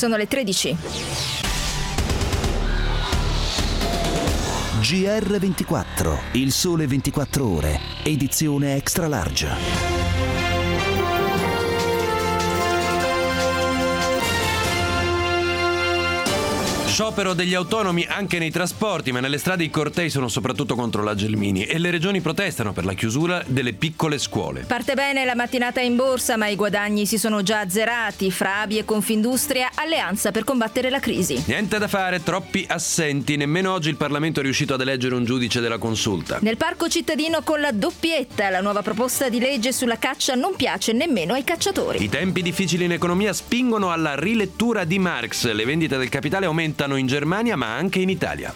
Sono le 13. GR24, il sole 24 ore, edizione extra large. Sciopero degli autonomi anche nei trasporti, ma nelle strade i cortei sono soprattutto contro la Gelmini e le regioni protestano per la chiusura delle piccole scuole. Parte bene la mattinata in borsa, ma i guadagni si sono già azzerati. Fra ABI e Confindustria, alleanza per combattere la crisi. Niente da fare, troppi assenti. Nemmeno oggi il Parlamento è riuscito ad eleggere un giudice della consulta. Nel parco cittadino con la doppietta, la nuova proposta di legge sulla caccia non piace nemmeno ai cacciatori. I tempi difficili in economia spingono alla rilettura di Marx. Le vendite del capitale aumentano in Germania ma anche in Italia.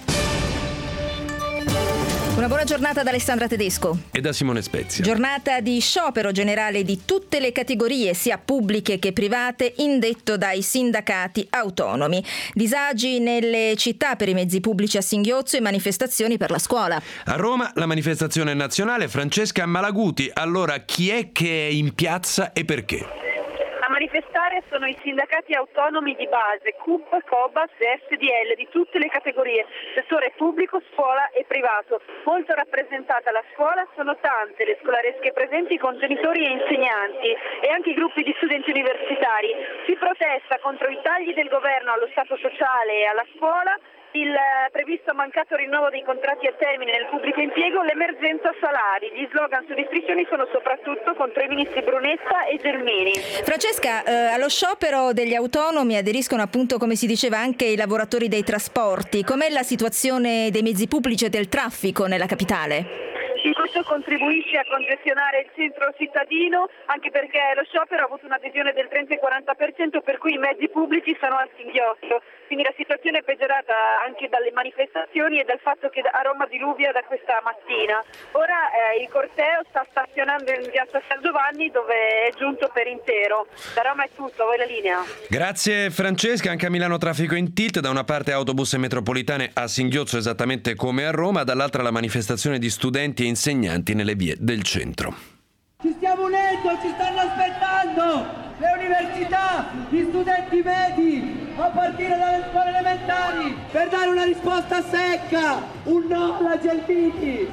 Una buona giornata da Alessandra Tedesco e da Simone Spezia. Giornata di sciopero generale di tutte le categorie, sia pubbliche che private, indetto dai sindacati autonomi. Disagi nelle città per i mezzi pubblici a singhiozzo e manifestazioni per la scuola. A Roma la manifestazione nazionale. Francesca Malaguti. Allora, chi è che è in piazza e perché? A manifestare sono i sindacati autonomi di base, CUP, COBAS e SDL di tutte le categorie, settore pubblico, scuola e privato. Molto rappresentata la scuola, sono tante le scolaresche presenti con genitori e insegnanti e anche i gruppi di studenti universitari. Si protesta contro i tagli del governo allo Stato sociale e alla scuola, il previsto mancato rinnovo dei contratti a termine nel pubblico impiego, l'emergenza salari. Gli slogan sulle striscioni sono soprattutto contro i ministri Brunetta e Gelmini. Francesca, allo sciopero degli autonomi aderiscono appunto, come si diceva, anche i lavoratori dei trasporti. Com'è la situazione dei mezzi pubblici e del traffico nella capitale? Questo contribuisce a congestionare il centro cittadino, anche perché lo sciopero ha avuto un'adesione del 30 e 40%, per cui i mezzi pubblici sono al singhiozzo. Quindi la situazione è peggiorata anche dalle manifestazioni e dal fatto che a Roma diluvia da questa mattina. Ora il corteo sta stazionando in piazza San Giovanni, dove è giunto per intero. Da Roma è tutto, voi la linea. Grazie Francesca. Anche a Milano traffico in tilt, da una parte autobus e metropolitane a singhiozzo esattamente come a Roma, dall'altra la manifestazione di studenti e insegnanti nelle vie del centro. Ci stiamo unendo, ci stanno aspettando le università, gli studenti medi, a partire dalle scuole elementari, per dare una risposta secca, un no alla Gelmini.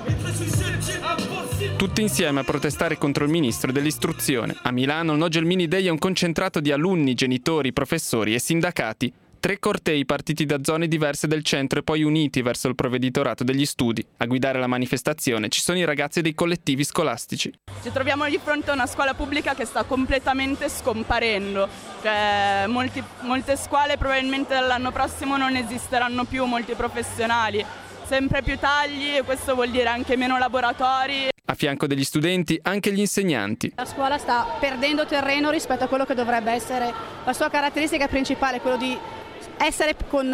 Tutti insieme a protestare contro il ministro dell'istruzione. A Milano il No Gelmini Day è un concentrato di alunni, genitori, professori e sindacati. 3 cortei partiti da zone diverse del centro e poi uniti verso il provveditorato degli studi. A guidare la manifestazione ci sono i ragazzi dei collettivi scolastici. Ci troviamo di fronte a una scuola pubblica che sta completamente scomparendo. Cioè, molte scuole probabilmente dall'anno prossimo non esisteranno più, molti professionali. Sempre più tagli e questo vuol dire anche meno laboratori. A fianco degli studenti anche gli insegnanti. La scuola sta perdendo terreno rispetto a quello che dovrebbe essere la sua caratteristica principale, quello di essere con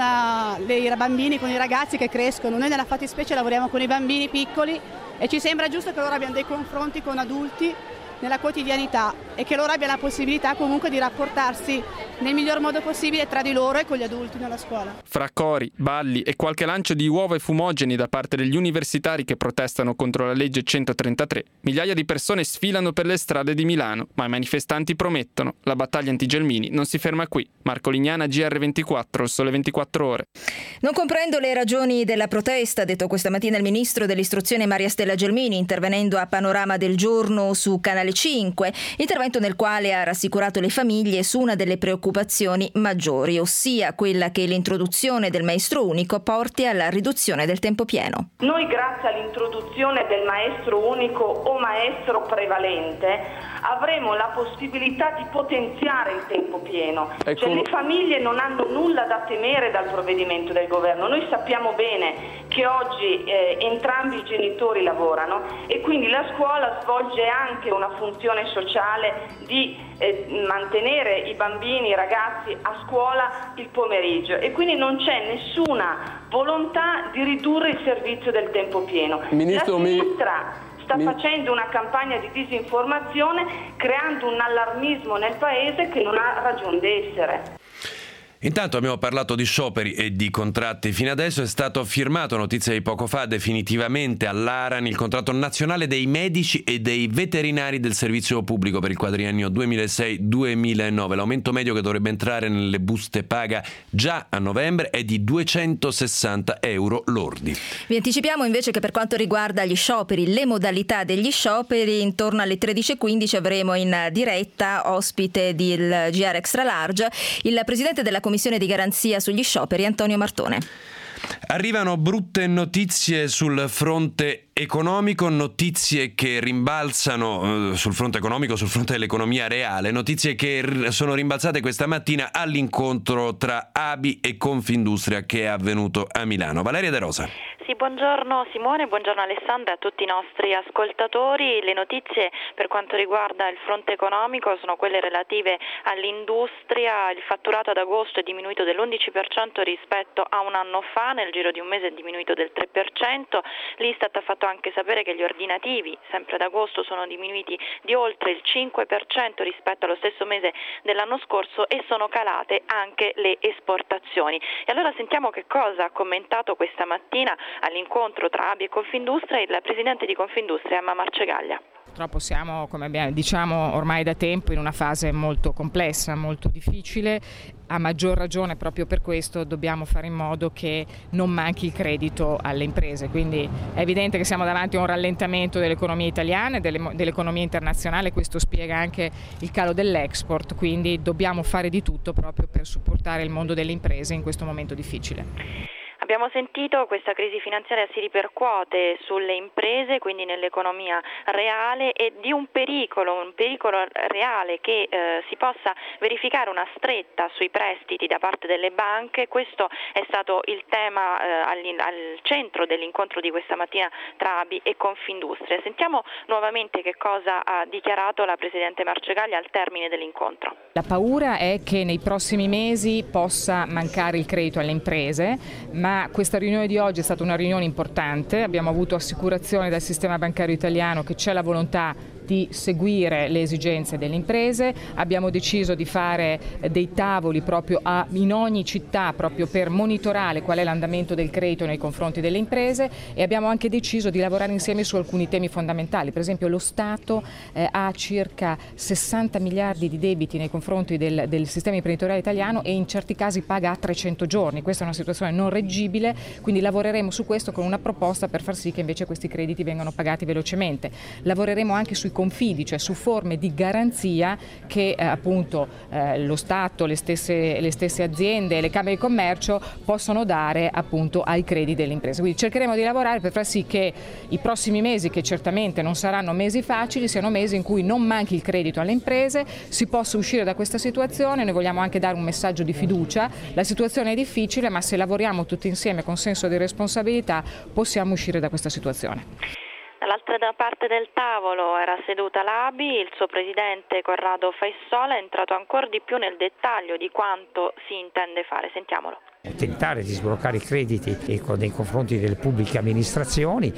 i bambini, con i ragazzi che crescono. Noi nella fattispecie lavoriamo con i bambini piccoli e ci sembra giusto che loro abbiano dei confronti con adulti nella quotidianità e che loro abbiano la possibilità comunque di rapportarsi nel miglior modo possibile tra di loro e con gli adulti nella scuola. Fra cori, balli e qualche lancio di uova e fumogeni da parte degli universitari che protestano contro la legge 133, migliaia di persone sfilano per le strade di Milano, ma i manifestanti promettono: la battaglia anti-Gelmini non si ferma qui. Marco Lignana, GR24, il Sole 24 Ore. Non comprendo le ragioni della protesta, ha detto questa mattina il ministro dell'istruzione Maria Stella Gelmini, intervenendo a Panorama del Giorno su Canale 5, intervento nel quale ha rassicurato le famiglie su una delle preoccupazioni maggiori, ossia quella che l'introduzione del maestro unico porti alla riduzione del tempo pieno. Noi, grazie all'introduzione del maestro unico o maestro prevalente, avremo la possibilità di potenziare il tempo pieno. Cioè, le famiglie non hanno nulla da temere dal provvedimento del governo. Noi sappiamo bene che oggi entrambi i genitori lavorano e quindi la scuola svolge anche una funzione sociale di mantenere i bambini, i ragazzi a scuola il pomeriggio, e quindi non c'è nessuna volontà di ridurre il servizio del tempo pieno. Ministro, la sinistra sta facendo una campagna di disinformazione, creando un allarmismo nel paese che non ha ragione d'essere. Intanto abbiamo parlato di scioperi e di contratti. Fino adesso è stato firmato, notizia di poco fa, definitivamente all'ARAN il contratto nazionale dei medici e dei veterinari del servizio pubblico per il quadriennio 2006-2009. L'aumento medio che dovrebbe entrare nelle buste paga già a novembre è di 260 euro lordi. Vi anticipiamo invece che per quanto riguarda gli scioperi, le modalità degli scioperi, intorno alle 13.15 avremo in diretta ospite del GR Extra Large il presidente della Commissione di garanzia sugli scioperi, Antonio Martone. Arrivano brutte notizie sul fronte economico, notizie che rimbalzano sul fronte economico, sul fronte dell'economia reale, notizie che sono rimbalzate questa mattina all'incontro tra ABI e Confindustria che è avvenuto a Milano. Valeria De Rosa. Sì, buongiorno Simone, buongiorno Alessandra e a tutti i nostri ascoltatori. Le notizie per quanto riguarda il fronte economico sono quelle relative all'industria. Il fatturato ad agosto è diminuito dell'11% rispetto a un anno fa, nel giro di un mese è diminuito del 3%. L'Istat ha fatto anche sapere che gli ordinativi, sempre ad agosto, sono diminuiti di oltre il 5% rispetto allo stesso mese dell'anno scorso e sono calate anche le esportazioni. E allora sentiamo che cosa ha commentato questa mattina all'incontro tra ABI e Confindustria il presidente di Confindustria, Emma Marcegaglia. Purtroppo siamo, come diciamo ormai da tempo, in una fase molto complessa, molto difficile. A maggior ragione proprio per questo dobbiamo fare in modo che non manchi il credito alle imprese, quindi è evidente che siamo davanti a un rallentamento dell'economia italiana e dell'economia internazionale, questo spiega anche il calo dell'export, quindi dobbiamo fare di tutto proprio per supportare il mondo delle imprese in questo momento difficile. Abbiamo sentito questa crisi finanziaria si ripercuote sulle imprese, quindi nell'economia reale, e di un pericolo reale che si possa verificare una stretta sui prestiti da parte delle banche. Questo è stato il tema al centro dell'incontro di questa mattina tra ABI e Confindustria. Sentiamo nuovamente che cosa ha dichiarato la Presidente Marcegaglia al termine dell'incontro. La paura è che nei prossimi mesi possa mancare il credito alle imprese, ma questa riunione di oggi è stata una riunione importante, abbiamo avuto assicurazioni dal sistema bancario italiano che c'è la volontà di seguire le esigenze delle imprese, abbiamo deciso di fare dei tavoli proprio in ogni città proprio per monitorare qual è l'andamento del credito nei confronti delle imprese e abbiamo anche deciso di lavorare insieme su alcuni temi fondamentali. Per esempio lo Stato ha circa 60 miliardi di debiti nei confronti del sistema imprenditoriale italiano e in certi casi paga a 300 giorni, questa è una situazione non reggibile, quindi lavoreremo su questo con una proposta per far sì che invece questi crediti vengano pagati velocemente. Lavoreremo anche sui confidi, cioè su forme di garanzia che appunto lo Stato, le stesse aziende e le Camere di Commercio possono dare appunto ai crediti delle imprese. Quindi cercheremo di lavorare per far sì che i prossimi mesi, che certamente non saranno mesi facili, siano mesi in cui non manchi il credito alle imprese, si possa uscire da questa situazione. Noi vogliamo anche dare un messaggio di fiducia, la situazione è difficile ma se lavoriamo tutti insieme con senso di responsabilità possiamo uscire da questa situazione. Dall'altra parte del tavolo era seduta l'ABI, il suo presidente Corrado Faissola è entrato ancora di più nel dettaglio di quanto si intende fare. Sentiamolo. Tentare di sbloccare i crediti nei confronti delle pubbliche amministrazioni,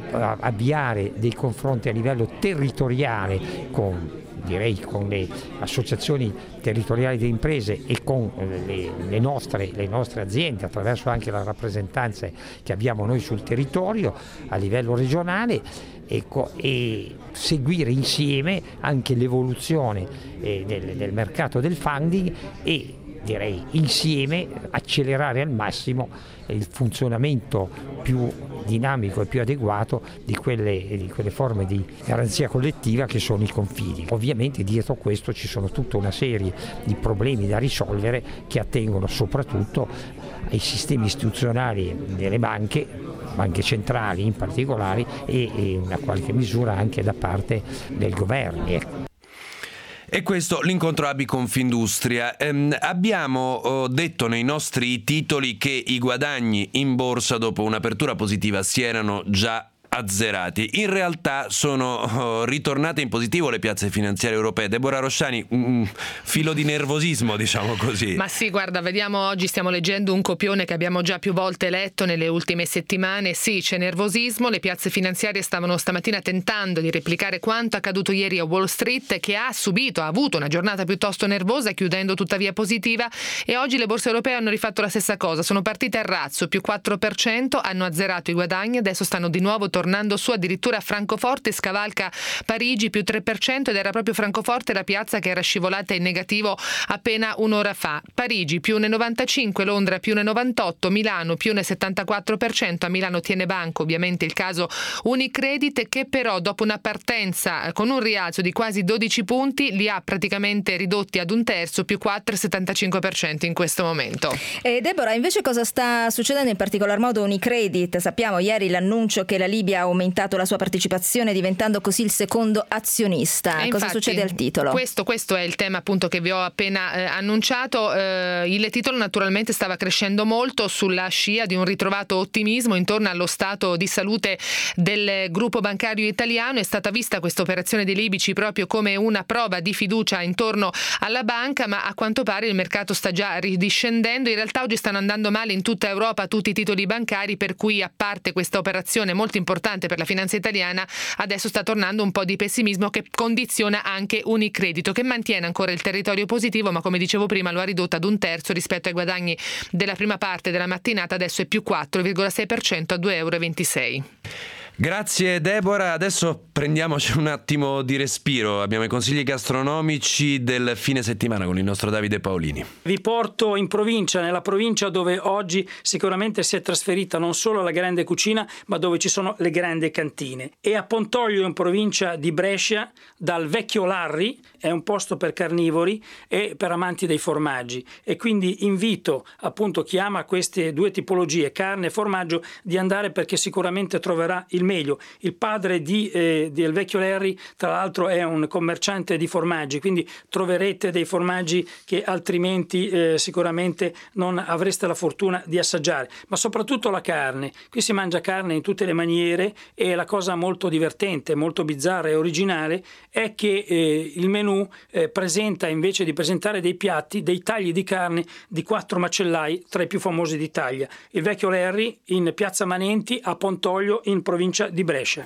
avviare dei confronti a livello territoriale con le associazioni territoriali delle imprese e con le nostre aziende attraverso anche la rappresentanza che abbiamo noi sul territorio a livello regionale e seguire insieme anche l'evoluzione del mercato del funding e direi insieme accelerare al massimo il funzionamento più dinamico e più adeguato di quelle forme di garanzia collettiva che sono i confidi. Ovviamente dietro questo ci sono tutta una serie di problemi da risolvere che attengono soprattutto ai sistemi istituzionali delle banche centrali in particolare e in una qualche misura anche da parte del governo. E questo l'incontro ABI Confindustria. Abbiamo detto nei nostri titoli che i guadagni in borsa dopo un'apertura positiva si erano già azzerati. In realtà sono ritornate in positivo le piazze finanziarie europee. Deborah Rosciani, un filo di nervosismo, diciamo così. Ma sì, guarda, vediamo, oggi stiamo leggendo un copione che abbiamo già più volte letto nelle ultime settimane. Sì, c'è nervosismo, le piazze finanziarie stavano stamattina tentando di replicare quanto accaduto ieri a Wall Street, che ha avuto una giornata piuttosto nervosa, chiudendo tuttavia positiva, e oggi le borse europee hanno rifatto la stessa cosa, sono partite a razzo, più 4%, hanno azzerato i guadagni, adesso stanno di nuovo tornando su, addirittura Francoforte scavalca Parigi più 3%, ed era proprio Francoforte la piazza che era scivolata in negativo appena un'ora fa. Parigi più 1,95, Londra più 1,98, Milano più 1,74%, a Milano tiene banco ovviamente il caso Unicredit, che però dopo una partenza con un rialzo di quasi 12 punti li ha praticamente ridotti ad un terzo, più 4,75% in questo momento. E Deborah, invece cosa sta succedendo in particolar modo Unicredit? Sappiamo ieri l'annuncio che la Libia ha aumentato la sua partecipazione, diventando così il secondo azionista. Cosa infatti, succede al titolo? Questo è il tema appunto che vi ho appena annunciato. Il titolo naturalmente stava crescendo molto sulla scia di un ritrovato ottimismo intorno allo stato di salute del gruppo bancario italiano. È stata vista questa operazione dei libici proprio come una prova di fiducia intorno alla banca, ma a quanto pare il mercato sta già ridiscendendo. In realtà oggi stanno andando male in tutta Europa tutti i titoli bancari, per cui, a parte questa operazione molto importante per la finanza italiana, adesso sta tornando un po' di pessimismo che condiziona anche Unicredit, che mantiene ancora il territorio positivo, ma come dicevo prima lo ha ridotto ad un terzo rispetto ai guadagni della prima parte della mattinata, adesso è più 4,6% a €2,26. Grazie Deborah, adesso prendiamoci un attimo di respiro, abbiamo i consigli gastronomici del fine settimana con il nostro Davide Paolini. Vi porto in provincia, nella provincia dove oggi sicuramente si è trasferita non solo la grande cucina, ma dove ci sono le grandi cantine. E a Pontoglio, in provincia di Brescia, dal Vecchio Larri, è un posto per carnivori e per amanti dei formaggi, e quindi invito appunto chi ama queste due tipologie, carne e formaggio, di andare, perché sicuramente troverà il meglio. Il padre del Vecchio Larry, tra l'altro, è un commerciante di formaggi, quindi troverete dei formaggi che altrimenti sicuramente non avreste la fortuna di assaggiare. Ma soprattutto la carne, qui si mangia carne in tutte le maniere, e la cosa molto divertente, molto bizzarra e originale è che il menù presenta, invece di presentare dei piatti, dei tagli di carne di 4 macellai tra i più famosi d'Italia. Il Vecchio Larry in Piazza Manenti a Pontoglio, in provincia di Brescia.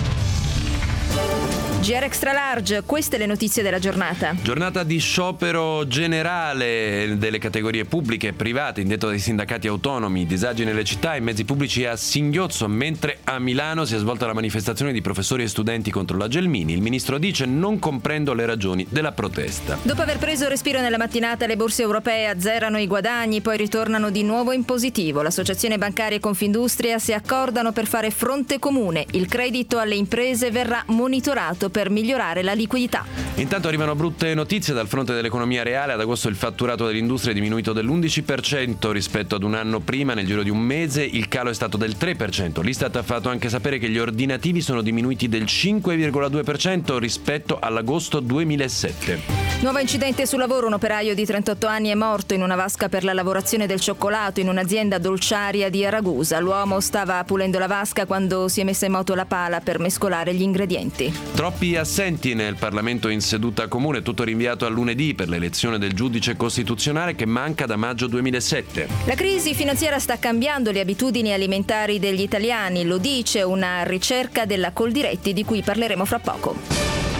GR Extra Large, queste le notizie della giornata. Giornata di sciopero generale delle categorie pubbliche e private, indetto dai sindacati autonomi, disagi nelle città e mezzi pubblici a singhiozzo, mentre a Milano si è svolta la manifestazione di professori e studenti contro la Gelmini. Il ministro dice: non comprendo le ragioni della protesta. Dopo aver preso respiro nella mattinata, le borse europee azzerano i guadagni, poi ritornano di nuovo in positivo. L'associazione bancaria e Confindustria si accordano per fare fronte comune. Il credito alle imprese verrà monitorato per migliorare la liquidità. Intanto arrivano brutte notizie dal fronte dell'economia reale. Ad agosto il fatturato dell'industria è diminuito dell'11% rispetto ad un anno prima. Nel giro di un mese il calo è stato del 3%. L'Istat ha fatto anche sapere che gli ordinativi sono diminuiti del 5,2% rispetto all'agosto 2007. Nuovo incidente sul lavoro. Un operaio di 38 anni è morto in una vasca per la lavorazione del cioccolato in un'azienda dolciaria di Ragusa. L'uomo stava pulendo la vasca quando si è messa in moto la pala per mescolare gli ingredienti. Troppi assenti nel Parlamento in seduta comune, tutto rinviato a lunedì per l'elezione del giudice costituzionale che manca da maggio 2007. La crisi finanziaria sta cambiando le abitudini alimentari degli italiani, lo dice una ricerca della Coldiretti di cui parleremo fra poco.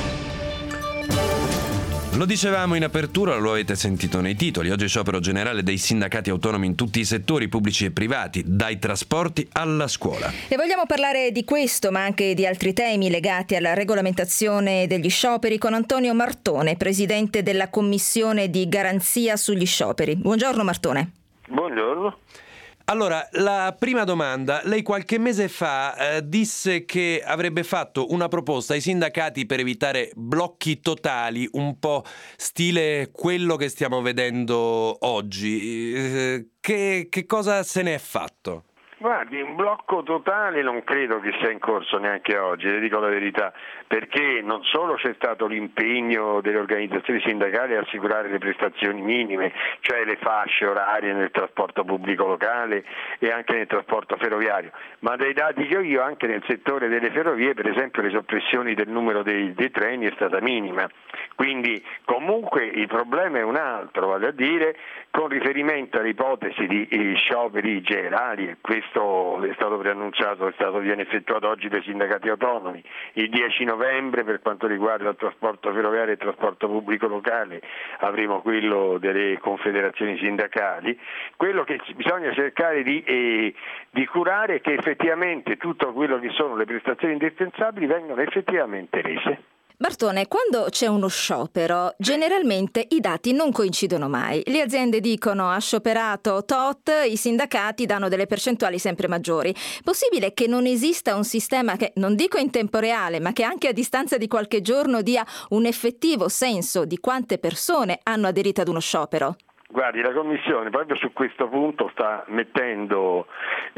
Lo dicevamo in apertura, lo avete sentito nei titoli. Oggi sciopero generale dei sindacati autonomi in tutti i settori pubblici e privati, dai trasporti alla scuola. E vogliamo parlare di questo, ma anche di altri temi legati alla regolamentazione degli scioperi con Antonio Martone, presidente della Commissione di garanzia sugli scioperi. Buongiorno Martone. Buongiorno. Allora, la prima domanda. Lei qualche mese fa disse che avrebbe fatto una proposta ai sindacati per evitare blocchi totali, un po' stile quello che stiamo vedendo oggi. Che cosa se ne è fatto? Guardi, un blocco totale non credo che sia in corso neanche oggi, le dico la verità, perché non solo c'è stato l'impegno delle organizzazioni sindacali a assicurare le prestazioni minime, cioè le fasce orarie nel trasporto pubblico locale e anche nel trasporto ferroviario, ma dai dati che ho io anche nel settore delle ferrovie, per esempio, le soppressioni del numero dei treni è stata minima. Quindi comunque il problema è un altro, vale a dire, con riferimento all'ipotesi di scioperi generali, e questo è stato preannunciato, viene effettuato oggi dai sindacati autonomi, il 10 novembre per quanto riguarda il trasporto ferroviario e il trasporto pubblico locale avremo quello delle confederazioni sindacali. Quello che bisogna cercare di curare è che effettivamente tutto quello che sono le prestazioni indispensabili vengano effettivamente rese. Bartone, quando c'è uno sciopero, generalmente i dati non coincidono mai. Le aziende dicono ha scioperato tot, i sindacati danno delle percentuali sempre maggiori. Possibile che non esista un sistema che, non dico in tempo reale, ma che anche a distanza di qualche giorno dia un effettivo senso di quante persone hanno aderito ad uno sciopero? Guardi, la Commissione proprio su questo punto sta mettendo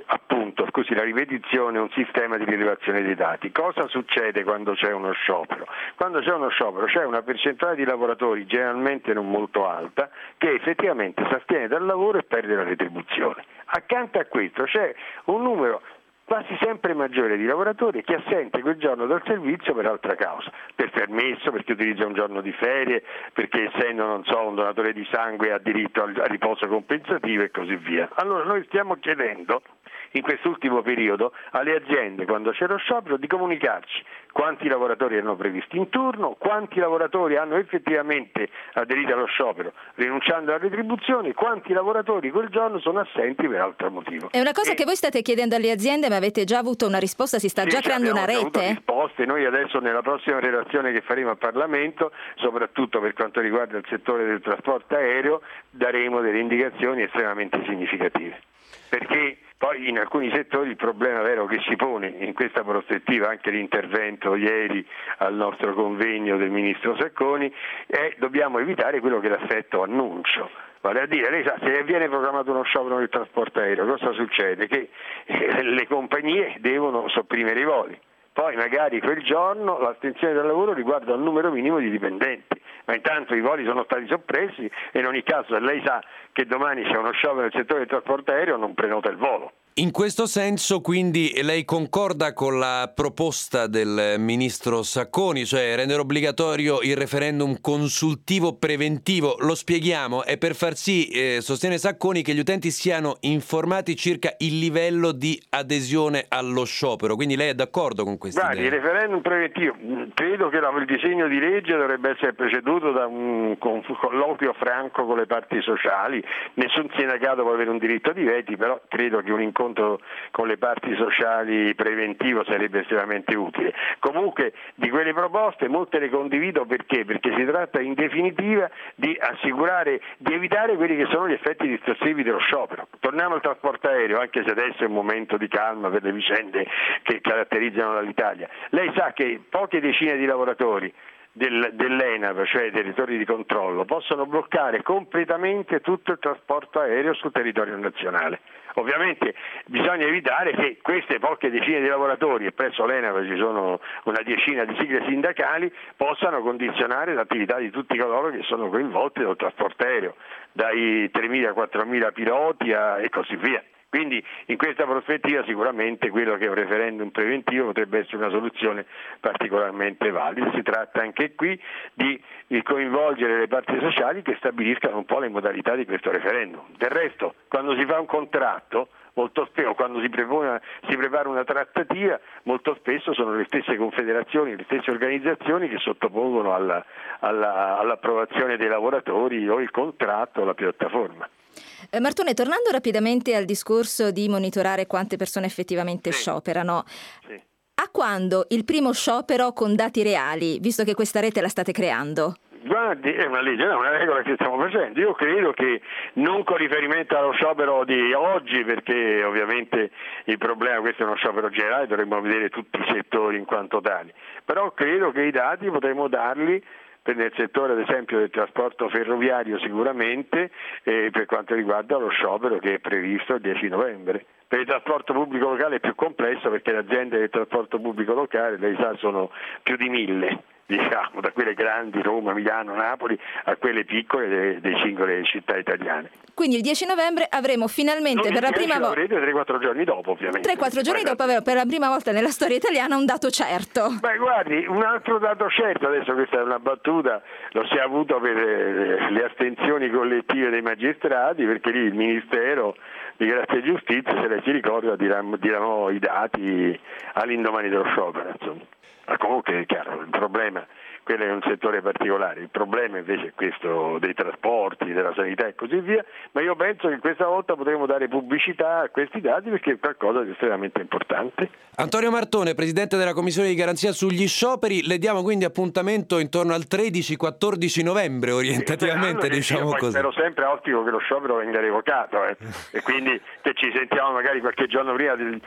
la ripetizione, un sistema di rilevazione dei dati. Cosa succede quando c'è uno sciopero? Quando c'è uno sciopero c'è una percentuale di lavoratori, generalmente non molto alta, che effettivamente si astiene dal lavoro e perde la retribuzione. Accanto a questo c'è un numero quasi sempre maggiore di lavoratori che è assente quel giorno dal servizio per altra causa, per permesso, perché utilizza un giorno di ferie, perché essendo un donatore di sangue ha diritto al riposo compensativo e così via. Allora noi stiamo chiedendo in quest'ultimo periodo alle aziende, quando c'è lo sciopero, di comunicarci quanti lavoratori erano previsti in turno, quanti lavoratori hanno effettivamente aderito allo sciopero rinunciando alla retribuzione, quanti lavoratori quel giorno sono assenti per altro motivo. È una cosa che voi state chiedendo alle aziende, ma avete già avuto una risposta? Si sta già creando una rete? Risposte. Noi adesso nella prossima relazione che faremo al Parlamento, soprattutto per quanto riguarda il settore del trasporto aereo, daremo delle indicazioni estremamente significative. Perché poi in alcuni settori il problema vero che si pone in questa prospettiva, anche l'intervento ieri al nostro convegno del Ministro Sacconi, è dobbiamo evitare quello che è l'effetto annuncio. Vale a dire, lei sa, se viene programmato uno sciopero del trasporto aereo, cosa succede? Che le compagnie devono sopprimere i voli. Poi magari quel giorno l'astensione dal lavoro riguarda un numero minimo di dipendenti, ma intanto i voli sono stati soppressi e in ogni caso se lei sa che domani c'è uno sciopero nel settore del trasporto aereo non prenota il volo. In questo senso, quindi, lei concorda con la proposta del ministro Sacconi, cioè rendere obbligatorio il referendum consultivo preventivo? Lo spieghiamo, è per far sì, sostiene Sacconi, che gli utenti siano informati circa il livello di adesione allo sciopero. Quindi lei è d'accordo con questa idea? Il referendum preventivo, credo che il disegno di legge dovrebbe essere preceduto da un colloquio franco con le parti sociali. Nessun sindacato può avere un diritto di veti, però credo che un incontro con le parti sociali preventivo sarebbe estremamente utile. Comunque di quelle proposte molte le condivido perché si tratta in definitiva di assicurare, di evitare quelli che sono gli effetti distorsivi dello sciopero. Torniamo al trasporto aereo, anche se adesso è un momento di calma per le vicende che caratterizzano l'Italia. Lei sa che poche decine di lavoratori dell'ENAV, cioè dei territori di controllo, possono bloccare completamente tutto il trasporto aereo sul territorio nazionale. Ovviamente bisogna evitare che queste poche decine di lavoratori, e presso l'ENAV ci sono una decina di sigle sindacali, possano condizionare l'attività di tutti coloro che sono coinvolti nel trasporto aereo, dai 3.000 a 4.000 piloti e così via. Quindi in questa prospettiva sicuramente quello che è un referendum preventivo potrebbe essere una soluzione particolarmente valida. Si tratta anche qui di coinvolgere le parti sociali che stabiliscano un po' le modalità di questo referendum. Del resto, quando si fa un contratto, molto spesso, quando si prepara una trattativa, molto spesso sono le stesse confederazioni, le stesse organizzazioni che sottopongono all'approvazione dei lavoratori o il contratto o la piattaforma. Martone, tornando rapidamente al discorso di monitorare quante persone effettivamente scioperano, a quando il primo sciopero con dati reali, visto che questa rete la state creando? Guardi, è una legge, è una regola che stiamo facendo. Io credo che non con riferimento allo sciopero di oggi, perché ovviamente il problema, questo è uno sciopero generale, dovremmo vedere tutti i settori in quanto tali, però credo che i dati potremmo darli nel settore ad esempio del trasporto ferroviario sicuramente, per quanto riguarda lo sciopero che è previsto il 10 novembre. Per il trasporto pubblico locale è più complesso perché le aziende del trasporto pubblico locale, lei sa, sono più di 1000. Diciamo, da quelle grandi, Roma, Milano, Napoli, a quelle piccole delle singole città italiane. Quindi il 10 novembre avremo finalmente per la prima volta... 3-4 giorni dopo, ovviamente. 3-4 giorni dopo avremo per la prima volta nella storia italiana un dato certo. Beh, guardi, un altro dato certo, adesso questa è una battuta, lo si è avuto per le astensioni collettive dei magistrati, perché lì il Ministero di Grazia e Giustizia, se lei si ricorda, diranno i dati all'indomani dello sciopero, insomma. Ma comunque è chiaro, il problema, quello è un settore particolare, il problema invece è questo dei trasporti, della sanità e così via, ma io penso che questa volta potremo dare pubblicità a questi dati perché è qualcosa di estremamente importante. Antonio Martone, Presidente della Commissione di Garanzia sugli scioperi, le diamo quindi appuntamento intorno al 13-14 novembre orientativamente, diciamo così. Spero sempre, auspico che lo sciopero venga revocato e quindi che ci sentiamo magari qualche giorno prima del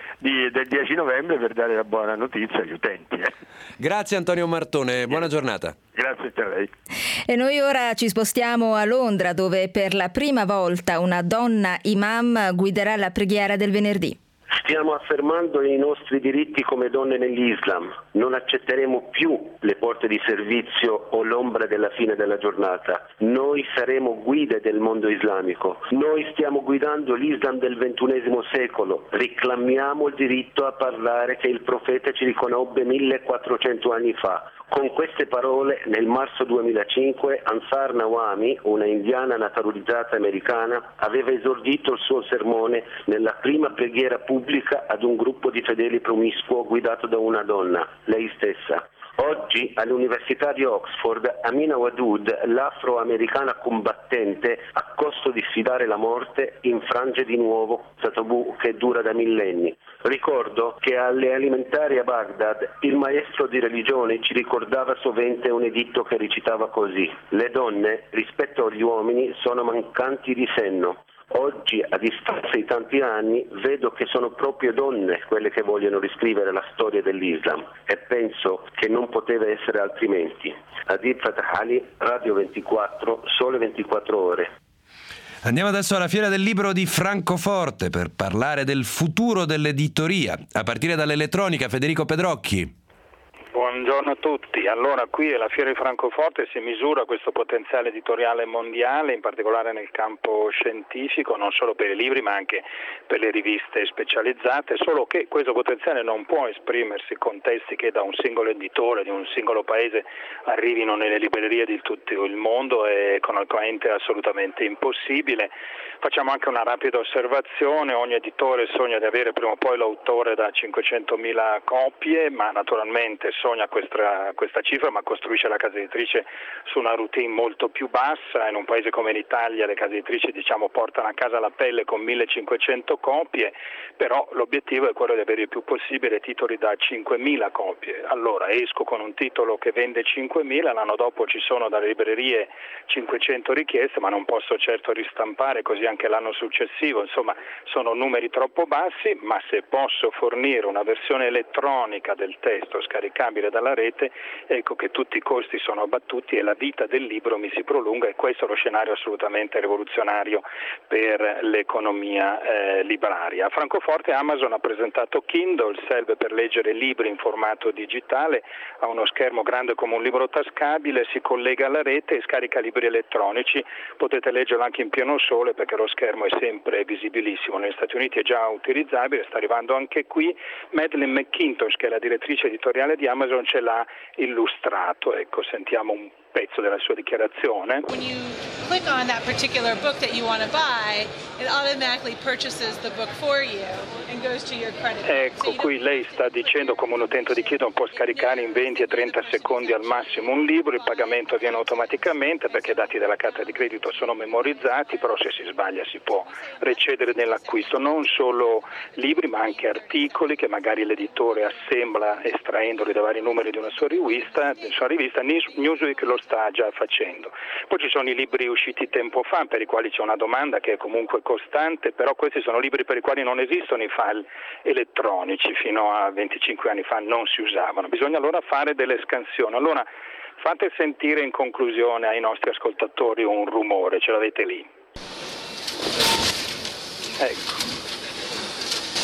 10 novembre per dare la buona notizia agli utenti. Grazie Antonio Martone, buona giornata. Grazie a lei. E noi ora ci spostiamo a Londra, dove per la prima volta una donna imam guiderà la preghiera del venerdì. Stiamo affermando i nostri diritti come donne nell'Islam. Non accetteremo più le porte di servizio o l'ombra della fine della giornata. Noi saremo guide del mondo islamico. Noi stiamo guidando l'Islam del XXI secolo. Reclamiamo il diritto a parlare che il profeta ci riconobbe 1400 anni fa. Con queste parole, nel marzo 2005, Ansar Nawami, una indiana naturalizzata americana, aveva esordito il suo sermone nella prima preghiera pubblica ad un gruppo di fedeli promiscuo guidato da una donna, lei stessa. Oggi all'Università di Oxford Amina Wadud, l'afroamericana combattente, a costo di sfidare la morte, infrange di nuovo questo tabù che dura da millenni. Ricordo che alle elementari a Baghdad il maestro di religione ci ricordava sovente un editto che recitava così: le donne rispetto agli uomini sono mancanti di senno. Oggi, a distanza di tanti anni, vedo che sono proprio donne quelle che vogliono riscrivere la storia dell'Islam e penso che non poteva essere altrimenti. Adib Fatah Ali, Radio 24, Sole 24 Ore. Andiamo adesso alla Fiera del Libro di Francoforte per parlare del futuro dell'editoria, a partire dall'elettronica. Federico Pedrocchi. Buongiorno a tutti. Allora, qui alla Fiera di Francoforte si misura questo potenziale editoriale mondiale, in particolare nel campo scientifico, non solo per i libri ma anche per le riviste specializzate, solo che questo potenziale non può esprimersi con testi che da un singolo editore di un singolo paese arrivino nelle librerie di tutto il mondo, è economicamente assolutamente impossibile. Facciamo anche una rapida osservazione: ogni editore sogna di avere prima o poi l'autore da 500.000 copie, ma naturalmente sogna questa cifra, ma costruisce la casa editrice su una routine molto più bassa. In un paese come l'Italia le case editrici portano a casa la pelle con 1.500 copie, però l'obiettivo è quello di avere il più possibile titoli da 5.000 copie. Allora esco con un titolo che vende 5.000, l'anno dopo ci sono dalle librerie 500 richieste, ma non posso certo ristampare così anche l'anno successivo. Insomma, sono numeri troppo bassi, ma se posso fornire una versione elettronica del testo scaricabile dalla rete, ecco che tutti i costi sono abbattuti e la vita del libro mi si prolunga, e questo è lo scenario assolutamente rivoluzionario per l'economia libraria. A Francoforte Amazon ha presentato Kindle, serve per leggere libri in formato digitale, ha uno schermo grande come un libro tascabile, si collega alla rete e scarica libri elettronici. Potete leggerlo anche in pieno sole perché lo schermo è sempre visibilissimo. Negli Stati Uniti è già utilizzabile, sta arrivando anche qui. Madeleine McIntosh, che è la direttrice editoriale di Amazon, ce l'ha illustrato. Ecco, sentiamo un pezzo della sua dichiarazione. When you click on that particular book that you want to buy, it automatically purchases the book for you and goes to your credit card. Ecco, qui lei sta dicendo come un utente di Kindle può scaricare in 20 e 30 secondi al massimo un libro, il pagamento avviene automaticamente perché i dati della carta di credito sono memorizzati, però se si sbaglia si può recedere nell'acquisto. Non solo libri ma anche articoli che magari l'editore assembla estraendoli da vari numeri di una sua rivista. Newsweek lo sta già facendo. Poi ci sono i libri usciti tempo fa per i quali c'è una domanda che è comunque costante, però questi sono libri per i quali non esistono i file elettronici, fino a 25 anni fa non si usavano, bisogna allora fare delle scansioni. Allora fate sentire in conclusione ai nostri ascoltatori un rumore, ce l'avete lì? Ecco.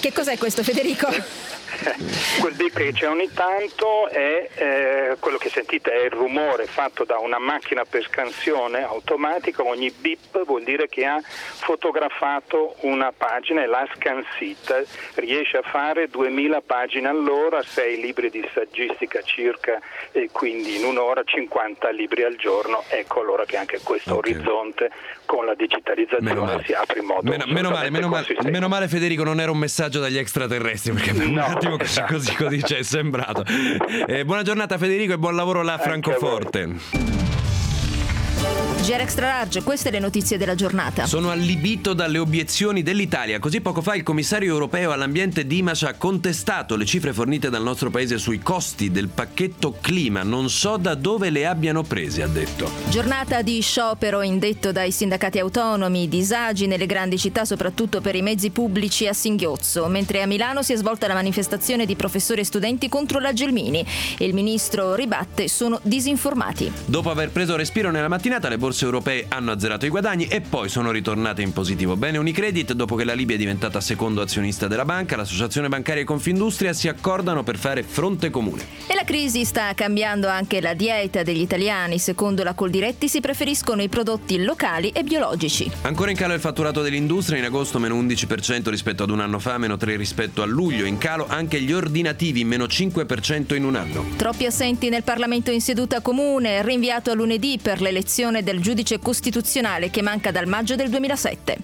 Che cos'è questo, Federico? Quel bip che c'è ogni tanto è quello che sentite, è il rumore fatto da una macchina per scansione automatica. Ogni bip vuol dire che ha fotografato una pagina e l'ha scansita. Riesce a fare 2000 pagine all'ora, 6 libri di saggistica circa, e quindi in un'ora 50 libri al giorno. Ecco allora che anche questo orizzonte con la digitalizzazione si apre in modo meno male Federico, non era un messaggio dagli extraterrestri, perché per un attimo così ci è sembrato. Buona giornata Federico e buon lavoro là a Francoforte. GR Extra Large, queste le notizie della giornata. Sono allibito dalle obiezioni dell'Italia. Così poco fa il commissario europeo all'ambiente Dimas ha contestato le cifre fornite dal nostro paese sui costi del pacchetto clima. Non so da dove le abbiano prese, ha detto. Giornata di sciopero indetto dai sindacati autonomi, disagi nelle grandi città soprattutto per i mezzi pubblici a singhiozzo, mentre a Milano si è svolta la manifestazione di professori e studenti contro la Gelmini. Il ministro ribatte: sono disinformati. Dopo aver preso respiro nella mattinata, le borse europee hanno azzerato i guadagni e poi sono ritornate in positivo. Bene Unicredit, dopo che la Libia è diventata secondo azionista della banca, l'associazione bancaria e Confindustria si accordano per fare fronte comune. E la crisi sta cambiando anche la dieta degli italiani. Secondo la Coldiretti si preferiscono i prodotti locali e biologici. Ancora in calo il fatturato dell'industria, in agosto meno 11% rispetto ad un anno fa, meno 3% rispetto a luglio. In calo anche gli ordinativi, meno 5% in un anno. Troppi assenti nel Parlamento in seduta comune, rinviato a lunedì per l'elezione del giudice costituzionale che manca dal maggio del 2007.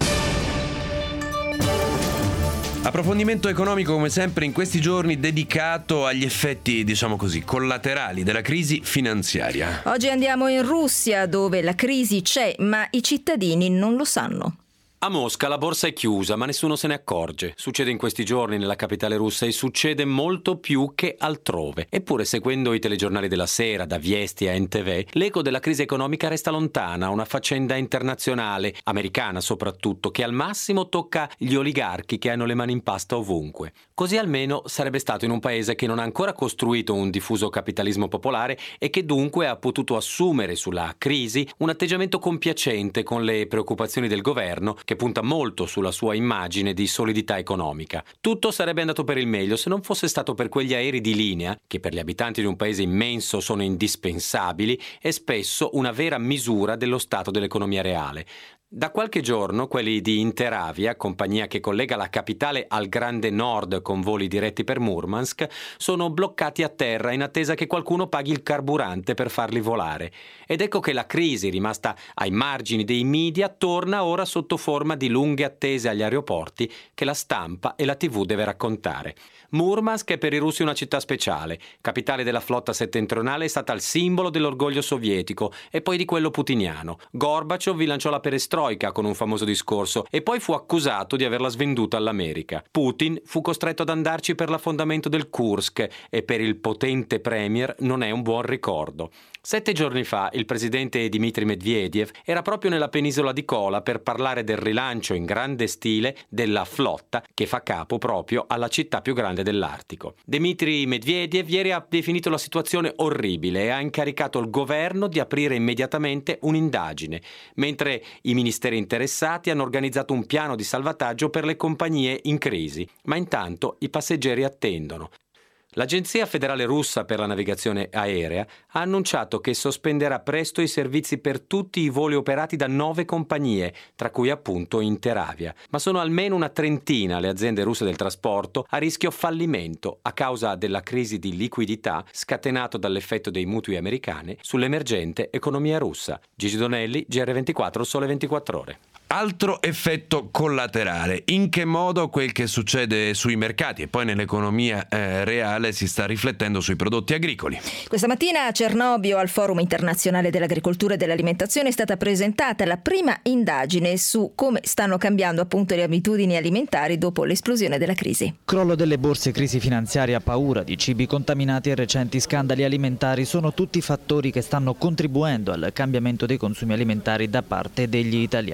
Approfondimento economico come sempre in questi giorni dedicato agli effetti, diciamo così, collaterali della crisi finanziaria. Oggi andiamo in Russia, dove la crisi c'è, ma i cittadini non lo sanno. A Mosca la borsa è chiusa, ma nessuno se ne accorge. Succede in questi giorni nella capitale russa e succede molto più che altrove. Eppure, seguendo i telegiornali della sera, da Viesti a NTV, l'eco della crisi economica resta lontana, una faccenda internazionale, americana soprattutto, che al massimo tocca gli oligarchi che hanno le mani in pasta ovunque. Così almeno sarebbe stato in un paese che non ha ancora costruito un diffuso capitalismo popolare e che dunque ha potuto assumere sulla crisi un atteggiamento compiacente con le preoccupazioni del governo, che punta molto sulla sua immagine di solidità economica. Tutto sarebbe andato per il meglio se non fosse stato per quegli aerei di linea, che per gli abitanti di un paese immenso sono indispensabili e spesso una vera misura dello stato dell'economia reale. Da qualche giorno quelli di Interavia, compagnia che collega la capitale al Grande Nord con voli diretti per Murmansk, sono bloccati a terra in attesa che qualcuno paghi il carburante per farli volare. Ed ecco che la crisi, rimasta ai margini dei media, torna ora sotto forma di lunghe attese agli aeroporti che la stampa e la TV deve raccontare. Murmansk è per i russi una città speciale. Capitale della flotta settentrionale, è stata il simbolo dell'orgoglio sovietico e poi di quello putiniano. Gorbaciov vi lanciò la perestroika con un famoso discorso e poi fu accusato di averla svenduta all'America. Putin fu costretto ad andarci per l'affondamento del Kursk e per il potente premier non è un buon ricordo. 7 giorni fa il presidente Dmitry Medvedev era proprio nella penisola di Kola per parlare del rilancio in grande stile della flotta che fa capo proprio alla città più grande dell'Artico. Dmitry Medvedev ieri ha definito la situazione orribile e ha incaricato il governo di aprire immediatamente un'indagine, mentre i ministeri interessati hanno organizzato un piano di salvataggio per le compagnie in crisi, ma intanto i passeggeri attendono. L'Agenzia federale russa per la navigazione aerea ha annunciato che sospenderà presto i servizi per tutti i voli operati da 9 compagnie, tra cui appunto Interavia. Ma sono almeno una trentina le aziende russe del trasporto a rischio fallimento a causa della crisi di liquidità scatenato dall'effetto dei mutui americani sull'emergente economia russa. Gigi Donelli, GR24, Sole 24 Ore. Altro effetto collaterale. In che modo quel che succede sui mercati e poi nell'economia reale si sta riflettendo sui prodotti agricoli? Questa mattina a Cernobbio, al Forum Internazionale dell'Agricoltura e dell'Alimentazione, è stata presentata la prima indagine su come stanno cambiando appunto le abitudini alimentari dopo l'esplosione della crisi. Crollo delle borse, crisi finanziaria, paura di cibi contaminati e recenti scandali alimentari sono tutti fattori che stanno contribuendo al cambiamento dei consumi alimentari da parte degli italiani. Secondo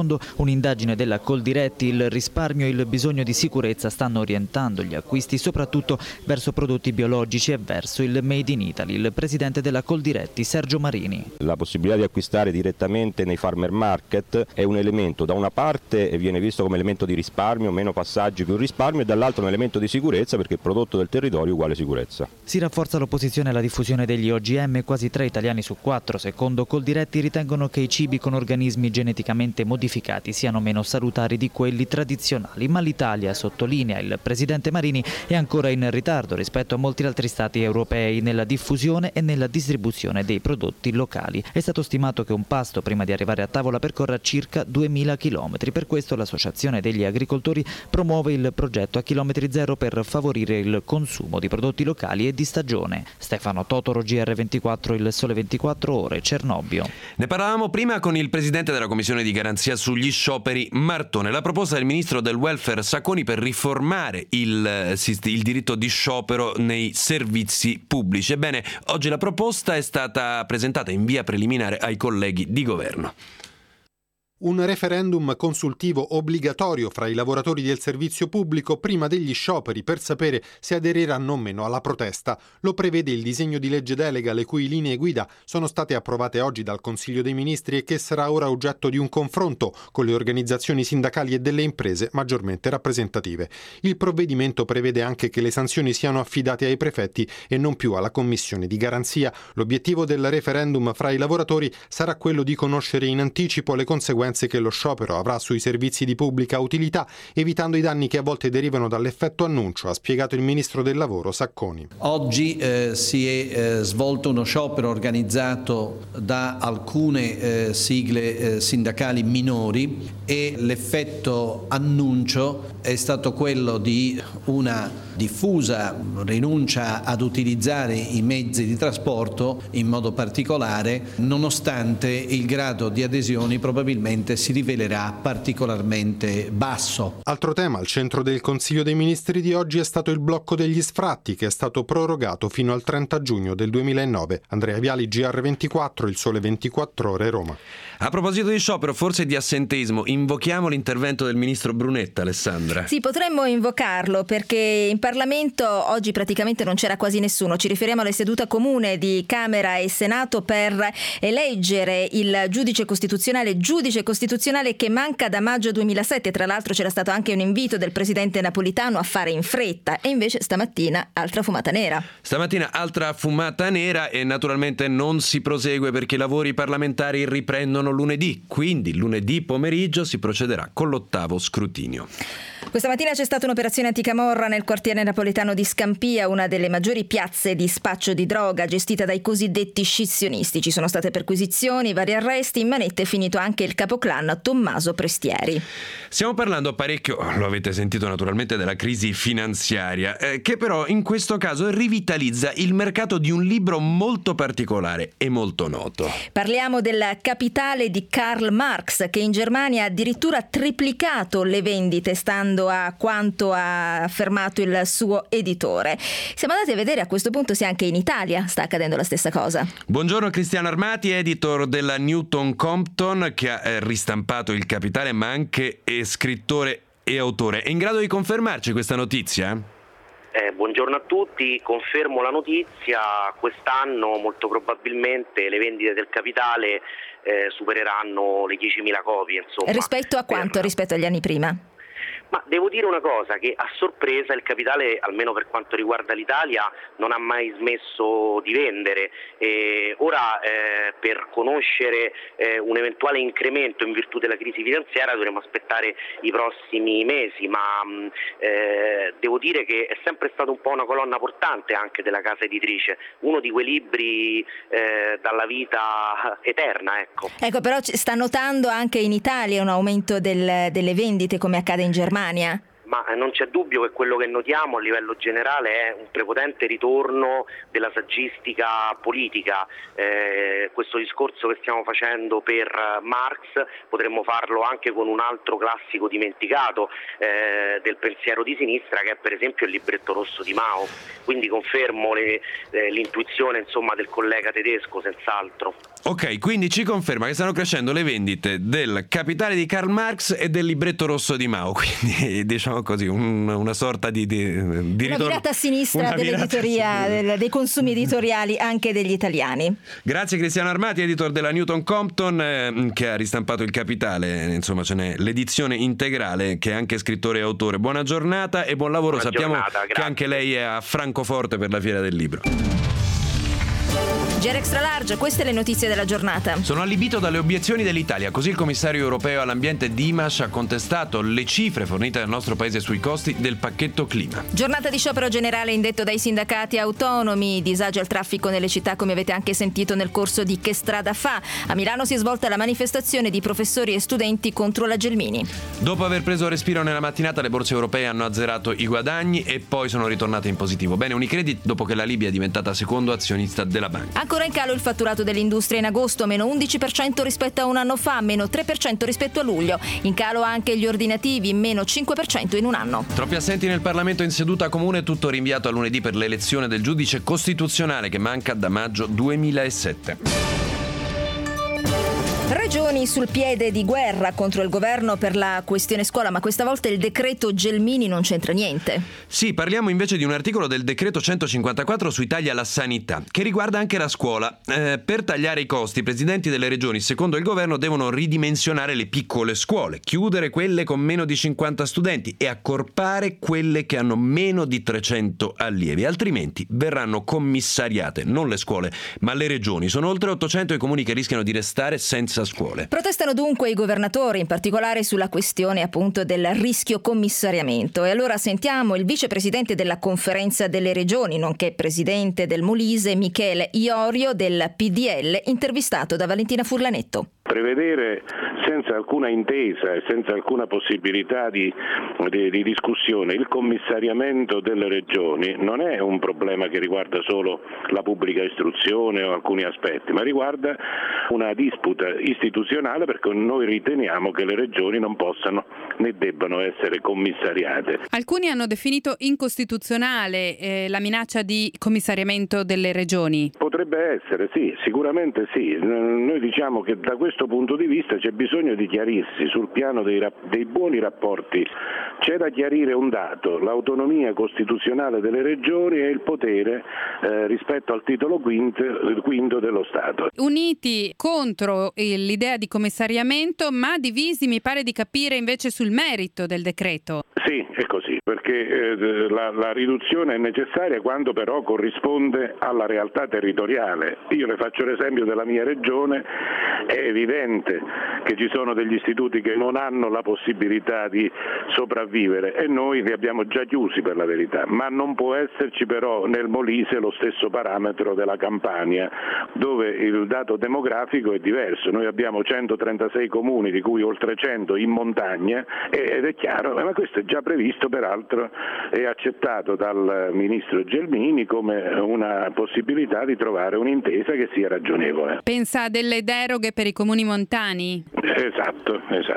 Secondo un'indagine della Coldiretti, il risparmio e il bisogno di sicurezza stanno orientando gli acquisti soprattutto verso prodotti biologici e verso il Made in Italy. Il presidente della Coldiretti, Sergio Marini. La possibilità di acquistare direttamente nei farmer market è un elemento, da una parte viene visto come elemento di risparmio, meno passaggi più risparmio, e dall'altro un elemento di sicurezza, perché il prodotto del territorio uguale sicurezza. Si rafforza l'opposizione alla diffusione degli OGM. Quasi 3 italiani su 4, secondo Coldiretti, ritengono che i cibi con organismi geneticamente modificati siano meno salutari di quelli tradizionali, ma l'Italia, sottolinea il presidente Marini, è ancora in ritardo rispetto a molti altri stati europei nella diffusione e nella distribuzione dei prodotti locali. È stato stimato che un pasto prima di arrivare a tavola percorra circa 2000 km. Per questo l'Associazione degli Agricoltori promuove il progetto A Chilometri Zero per favorire il consumo di prodotti locali e di stagione. Stefano Totoro, GR24, Il Sole 24 Ore, Cernobbio. Ne parlavamo prima con il presidente della Commissione di Garanzia sugli scioperi, Martone. La proposta del ministro del Welfare Sacconi per riformare il diritto di sciopero nei servizi pubblici. Ebbene, oggi la proposta è stata presentata in via preliminare ai colleghi di governo. Un referendum consultivo obbligatorio fra i lavoratori del servizio pubblico prima degli scioperi per sapere se aderiranno o meno alla protesta. Lo prevede il disegno di legge delega, le cui linee guida sono state approvate oggi dal Consiglio dei Ministri e che sarà ora oggetto di un confronto con le organizzazioni sindacali e delle imprese maggiormente rappresentative. Il provvedimento prevede anche che le sanzioni siano affidate ai prefetti e non più alla Commissione di Garanzia. L'obiettivo del referendum fra i lavoratori sarà quello di conoscere in anticipo le conseguenze che lo sciopero avrà sui servizi di pubblica utilità, evitando i danni che a volte derivano dall'effetto annuncio, ha spiegato il ministro del lavoro Sacconi. Oggi si è svolto uno sciopero organizzato da alcune sigle sindacali minori e l'effetto annuncio è stato quello di una diffusa rinuncia ad utilizzare i mezzi di trasporto in modo particolare, nonostante il grado di adesioni probabilmente si rivelerà particolarmente basso. Altro tema al centro del Consiglio dei Ministri di oggi è stato il blocco degli sfratti, che è stato prorogato fino al 30 giugno del 2009. Andrea Viali, GR24, Il Sole 24 Ore, Roma. A proposito di sciopero, forse di assenteismo, invochiamo l'intervento del ministro Brunetta, Alessandra. Sì, potremmo invocarlo perché in Parlamento oggi praticamente non c'era quasi nessuno. Ci riferiamo alla seduta comune di Camera e Senato per eleggere il giudice costituzionale che manca da maggio 2007. Tra l'altro c'era stato anche un invito del presidente Napolitano a fare in fretta, e invece stamattina altra fumata nera. E naturalmente non si prosegue perché i lavori parlamentari riprendono lunedì, quindi lunedì pomeriggio si procederà con l'8º scrutinio. Questa mattina c'è stata un'operazione anticamorra nel quartiere napoletano di Scampia, una delle maggiori piazze di spaccio di droga gestita dai cosiddetti scissionisti. Ci sono state perquisizioni, vari arresti, in manette è finito anche il capoclan Tommaso Prestieri. Stiamo parlando parecchio, lo avete sentito naturalmente, della crisi finanziaria, che però in questo caso rivitalizza il mercato di un libro molto particolare e molto noto. Parliamo del Capitale di Karl Marx, che in Germania ha addirittura triplicato le vendite, stando a quanto ha affermato il suo editore. Siamo andati a vedere a questo punto se anche in Italia sta accadendo la stessa cosa. Buongiorno Cristiano Armati, editor della Newton Compton, che ha ristampato il Capitale, ma anche scrittore e autore. È in grado di confermarci questa notizia? Buongiorno a tutti, confermo la notizia. Quest'anno molto probabilmente le vendite del Capitale supereranno le 10.000 copie. Insomma. Rispetto a quanto? Rispetto agli anni prima? Ma devo dire una cosa, che a sorpresa il Capitale, almeno per quanto riguarda l'Italia, non ha mai smesso di vendere. Ora per conoscere un eventuale incremento in virtù della crisi finanziaria dovremo aspettare i prossimi mesi, ma devo dire che è sempre stato un po' una colonna portante anche della casa editrice, uno di quei libri dalla vita eterna. Ecco, però sta notando anche in Italia un aumento delle vendite come accade in Germania? ma non c'è dubbio che quello che notiamo a livello generale è un prepotente ritorno della saggistica politica. Questo discorso che stiamo facendo per Marx potremmo farlo anche con un altro classico dimenticato del pensiero di sinistra, che è per esempio il libretto rosso di Mao. Quindi confermo l'intuizione, insomma, del collega tedesco, senz'altro. Ok, quindi ci conferma che stanno crescendo le vendite del Capitale di Karl Marx e del libretto rosso di Mao, quindi diciamo così una sorta di una virata a sinistra dell'editoria, dei consumi editoriali anche degli italiani. Grazie Cristiano Armati, editor della Newton Compton, che ha ristampato il Capitale, insomma ce n'è l'edizione integrale, che è anche scrittore e autore. Buona giornata e buon lavoro. Sappiamo che anche lei è a Francoforte per la Fiera del Libro. GR Extra Large, queste le notizie della giornata. Sono allibito dalle obiezioni dell'Italia, così il commissario europeo all'ambiente Dimas ha contestato le cifre fornite dal nostro paese sui costi del pacchetto clima. Giornata di sciopero generale indetto dai sindacati autonomi, disagio al traffico nelle città, come avete anche sentito nel corso di Che strada fa. A Milano si è svolta la manifestazione di professori e studenti contro la Gelmini. Dopo aver preso respiro nella mattinata, le borse europee hanno azzerato i guadagni e poi sono ritornate in positivo. Bene Unicredit dopo che la Libia è diventata secondo azionista della banca. Ancora in calo il fatturato dell'industria in agosto, meno 11% rispetto a un anno fa, meno 3% rispetto a luglio. In calo anche gli ordinativi, meno 5% in un anno. Troppi assenti nel Parlamento in seduta comune, tutto rinviato a lunedì per l'elezione del giudice costituzionale che manca da maggio 2007. Regioni sul piede di guerra contro il governo per la questione scuola, ma questa volta il decreto Gelmini non c'entra niente. Sì, parliamo invece di un articolo del decreto 154 sui tagli alla sanità, che riguarda anche la scuola. Per tagliare i costi, i presidenti delle regioni, secondo il governo, devono ridimensionare le piccole scuole, chiudere quelle con meno di 50 studenti e accorpare quelle che hanno meno di 300 allievi, altrimenti verranno commissariate non le scuole, ma le regioni. Sono oltre 800 i comuni che rischiano di restare senza scuole. Protestano dunque i governatori, in particolare sulla questione appunto del rischio commissariamento. E allora sentiamo il vicepresidente della Conferenza delle Regioni, nonché presidente del Molise, Michele Iorio del PDL, intervistato da Valentina Furlanetto. Prevedere senza alcuna intesa e senza alcuna possibilità di discussione il commissariamento delle regioni non è un problema che riguarda solo la pubblica istruzione o alcuni aspetti, ma riguarda una disputa istituzionale, perché noi riteniamo che le regioni non possano né debbano essere commissariate. Alcuni hanno definito incostituzionale la minaccia di commissariamento delle regioni. Potrebbe essere, sì, sicuramente sì. Noi diciamo che da questo punto di vista c'è bisogno di chiarirsi sul piano dei buoni rapporti. C'è da chiarire un dato: l'autonomia costituzionale delle regioni e il potere rispetto al titolo quinto dello Stato. Uniti contro l'idea di commissariamento, ma divisi, mi pare di capire, invece sul merito del decreto. Sì, è così, perché la riduzione è necessaria quando però corrisponde alla realtà territoriale. Io le faccio l'esempio della mia regione. È evidente che ci sono degli istituti che non hanno la possibilità di sopravvivere e noi li abbiamo già chiusi, per la verità, ma non può esserci però nel Molise lo stesso parametro della Campania, dove il dato demografico è diverso. Noi abbiamo 136 comuni, di cui oltre 100 in montagna, ed è chiaro, ma questo è già previsto, peraltro è accettato dal ministro Gelmini come una possibilità di trovare un'intesa che sia ragionevole. Pensa a delle deroghe per i comuni montani? Esatto.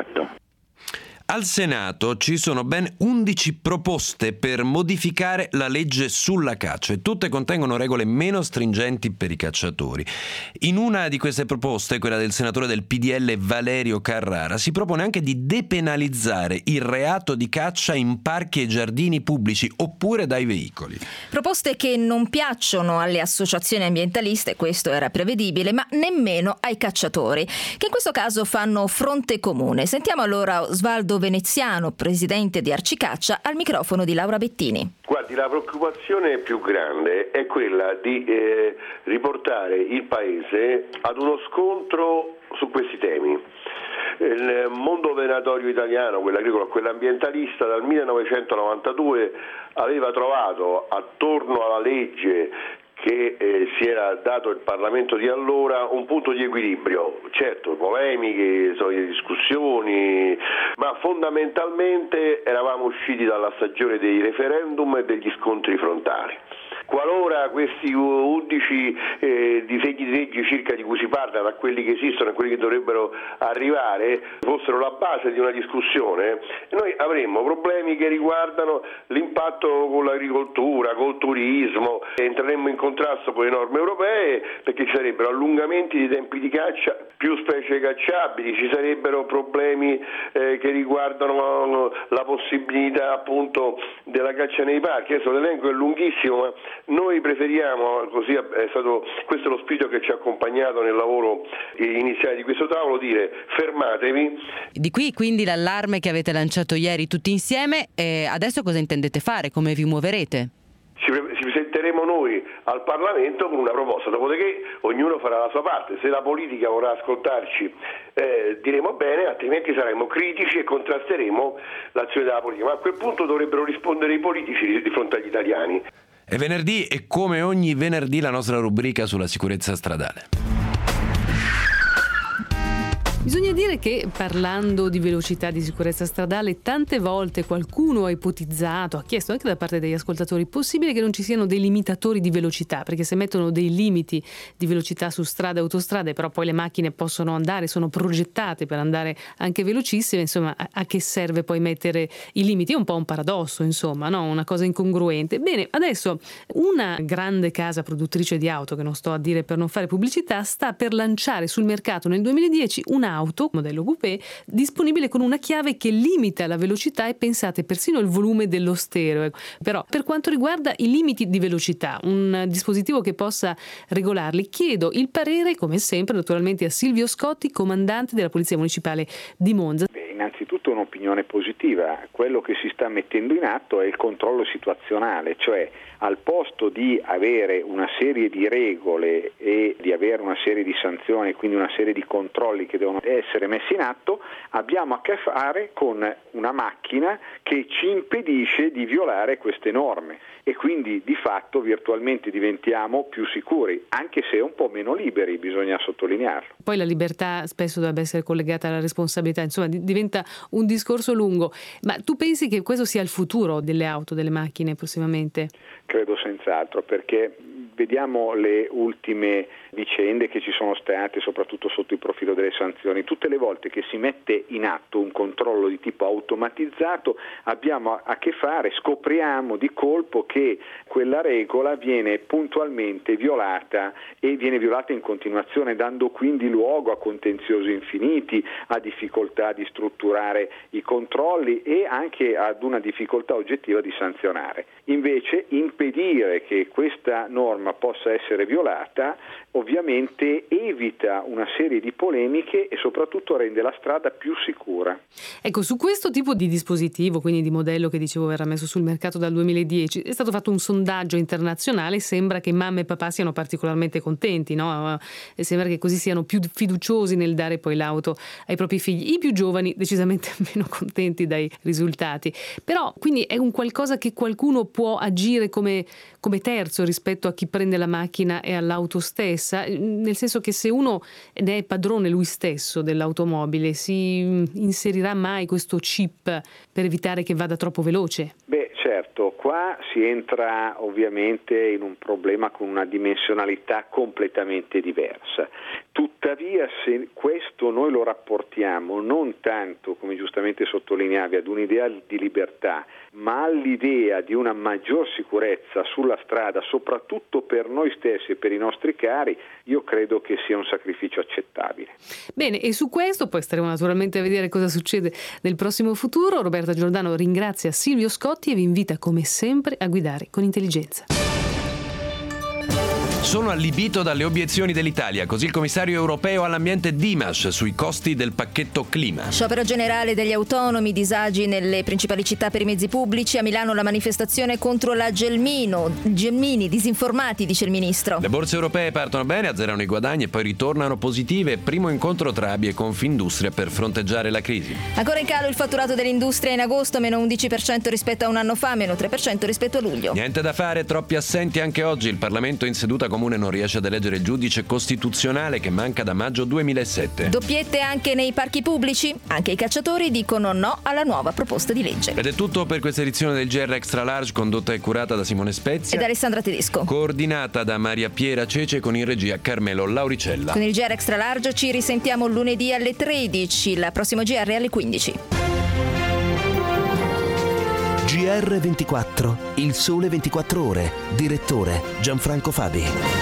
Al Senato ci sono ben 11 proposte per modificare la legge sulla caccia e tutte contengono regole meno stringenti per i cacciatori. In una di queste proposte, quella del senatore del PDL Valerio Carrara, si propone anche di depenalizzare il reato di caccia in parchi e giardini pubblici oppure dai veicoli. Proposte che non piacciono alle associazioni ambientaliste, questo era prevedibile, ma nemmeno ai cacciatori, che in questo caso fanno fronte comune. Sentiamo allora Osvaldo Veneziano, presidente di Arcicaccia, al microfono di Laura Bettini. Guardi, la preoccupazione più grande è quella di riportare il Paese ad uno scontro su questi temi. Il mondo venatorio italiano, quello agricolo, quello ambientalista, dal 1992 aveva trovato attorno alla legge che si era dato il Parlamento di allora un punto di equilibrio, certo polemiche, discussioni, ma fondamentalmente eravamo usciti dalla stagione dei referendum e degli scontri frontali. Qualora questi 11 disegni di legge circa di cui si parla, da quelli che esistono e quelli che dovrebbero arrivare, fossero la base di una discussione, noi avremmo problemi che riguardano l'impatto con l'agricoltura, col turismo, entreremmo in contrasto con le norme europee perché ci sarebbero allungamenti di tempi di caccia, più specie cacciabili, ci sarebbero problemi che riguardano la possibilità appunto della caccia nei parchi. Adesso l'elenco è lunghissimo, ma noi preferiamo, così è stato, questo è lo spirito che ci ha accompagnato nel lavoro iniziale di questo tavolo, dire fermatevi. Di qui quindi l'allarme che avete lanciato ieri tutti insieme, e adesso cosa intendete fare? Come vi muoverete? Ci presenteremo noi al Parlamento con una proposta, dopodiché ognuno farà la sua parte. Se la politica vorrà ascoltarci diremo bene, altrimenti saremo critici e contrasteremo l'azione della politica, ma a quel punto dovrebbero rispondere i politici di fronte agli italiani. È venerdì e come ogni venerdì la nostra rubrica sulla sicurezza stradale. Bisogna dire che parlando di velocità, di sicurezza stradale, tante volte qualcuno ha ipotizzato, ha chiesto anche da parte degli ascoltatori, possibile che non ci siano dei limitatori di velocità, perché se mettono dei limiti di velocità su strade e autostrade, però poi le macchine possono andare, sono progettate per andare anche velocissime, insomma a che serve poi mettere i limiti? È un po' un paradosso, insomma, no? Una cosa incongruente. Bene, adesso una grande casa produttrice di auto, che non sto a dire per non fare pubblicità, sta per lanciare sul mercato nel 2010 un'auto modello coupé disponibile con una chiave che limita la velocità e, pensate, persino il volume dello stereo. Però per quanto riguarda i limiti di velocità, un dispositivo che possa regolarli, chiedo il parere, come sempre naturalmente, a Silvio Scotti, comandante della Polizia Municipale di Monza. Innanzitutto un'opinione positiva, quello che si sta mettendo in atto è il controllo situazionale, cioè al posto di avere una serie di regole e di avere una serie di sanzioni, quindi una serie di controlli che devono essere messi in atto, abbiamo a che fare con una macchina che ci impedisce di violare queste norme e quindi di fatto virtualmente diventiamo più sicuri, anche se un po' meno liberi, bisogna sottolinearlo. Poi la libertà spesso dovrebbe essere collegata alla responsabilità, insomma diventa un discorso lungo, ma tu pensi che questo sia il futuro delle auto, delle macchine prossimamente? Credo senz'altro, perché vediamo le ultime vicende che ci sono state, soprattutto sotto il profilo delle sanzioni. Tutte le volte che si mette in atto un controllo di tipo automatizzato abbiamo a che fare, scopriamo di colpo che quella regola viene puntualmente violata e viene violata in continuazione, dando quindi luogo a contenziosi infiniti, a difficoltà di strutturare i controlli e anche ad una difficoltà oggettiva di sanzionare. Invece impedire che questa norma possa essere violata ovviamente evita una serie di polemiche e soprattutto rende la strada più sicura. Ecco, su questo tipo di dispositivo, quindi di modello che dicevo verrà messo sul mercato dal 2010, è stato fatto un sondaggio internazionale, sembra che mamma e papà siano particolarmente contenti, no? E sembra che così siano più fiduciosi nel dare poi l'auto ai propri figli. I più giovani decisamente meno contenti dai risultati. Però quindi è un qualcosa che qualcuno può agire come terzo rispetto a chi prende la macchina e all'auto stessa, nel senso che se uno ne è padrone lui stesso dell'automobile, si inserirà mai questo chip per evitare che vada troppo veloce? Beh, certo, qua si entra ovviamente in un problema con una dimensionalità completamente diversa. Tuttavia, se questo noi lo rapportiamo non tanto, come giustamente sottolineavi, ad un'idea di libertà, ma all'idea di una maggior sicurezza sulla strada, soprattutto per noi stessi e per i nostri cari, io credo che sia un sacrificio accettabile. Bene, e su questo poi staremo naturalmente a vedere cosa succede nel prossimo futuro. Roberta Giordano ringrazia Silvio Scotti e vi invita come sempre a guidare con intelligenza. Sono allibito dalle obiezioni dell'Italia, così il commissario europeo all'ambiente Dimas sui costi del pacchetto clima. Sciopero generale degli autonomi, disagi nelle principali città per i mezzi pubblici. A Milano la manifestazione contro la Gelmini, disinformati, dice il ministro. Le borse europee partono bene, azzerano i guadagni e poi ritornano positive. Primo incontro tra ABI e Confindustria per fronteggiare la crisi. Ancora in calo il fatturato dell'industria in agosto, meno 11% rispetto a un anno fa, meno 3% rispetto a luglio. Niente da fare, troppi assenti anche oggi. Il Parlamento in seduta comune non riesce ad eleggere il giudice costituzionale che manca da maggio 2007. Doppiette anche nei parchi pubblici? Anche i cacciatori dicono no alla nuova proposta di legge. Ed è tutto per questa edizione del GR Extra Large, condotta e curata da Simone Spezia ed Alessandra Tedesco, coordinata da Maria Piera Cece, con in regia Carmelo Lauricella. Con il GR Extra Large ci risentiamo lunedì alle 13, la prossima GR alle 15. GR24, il sole 24 ore. Direttore Gianfranco Fabi.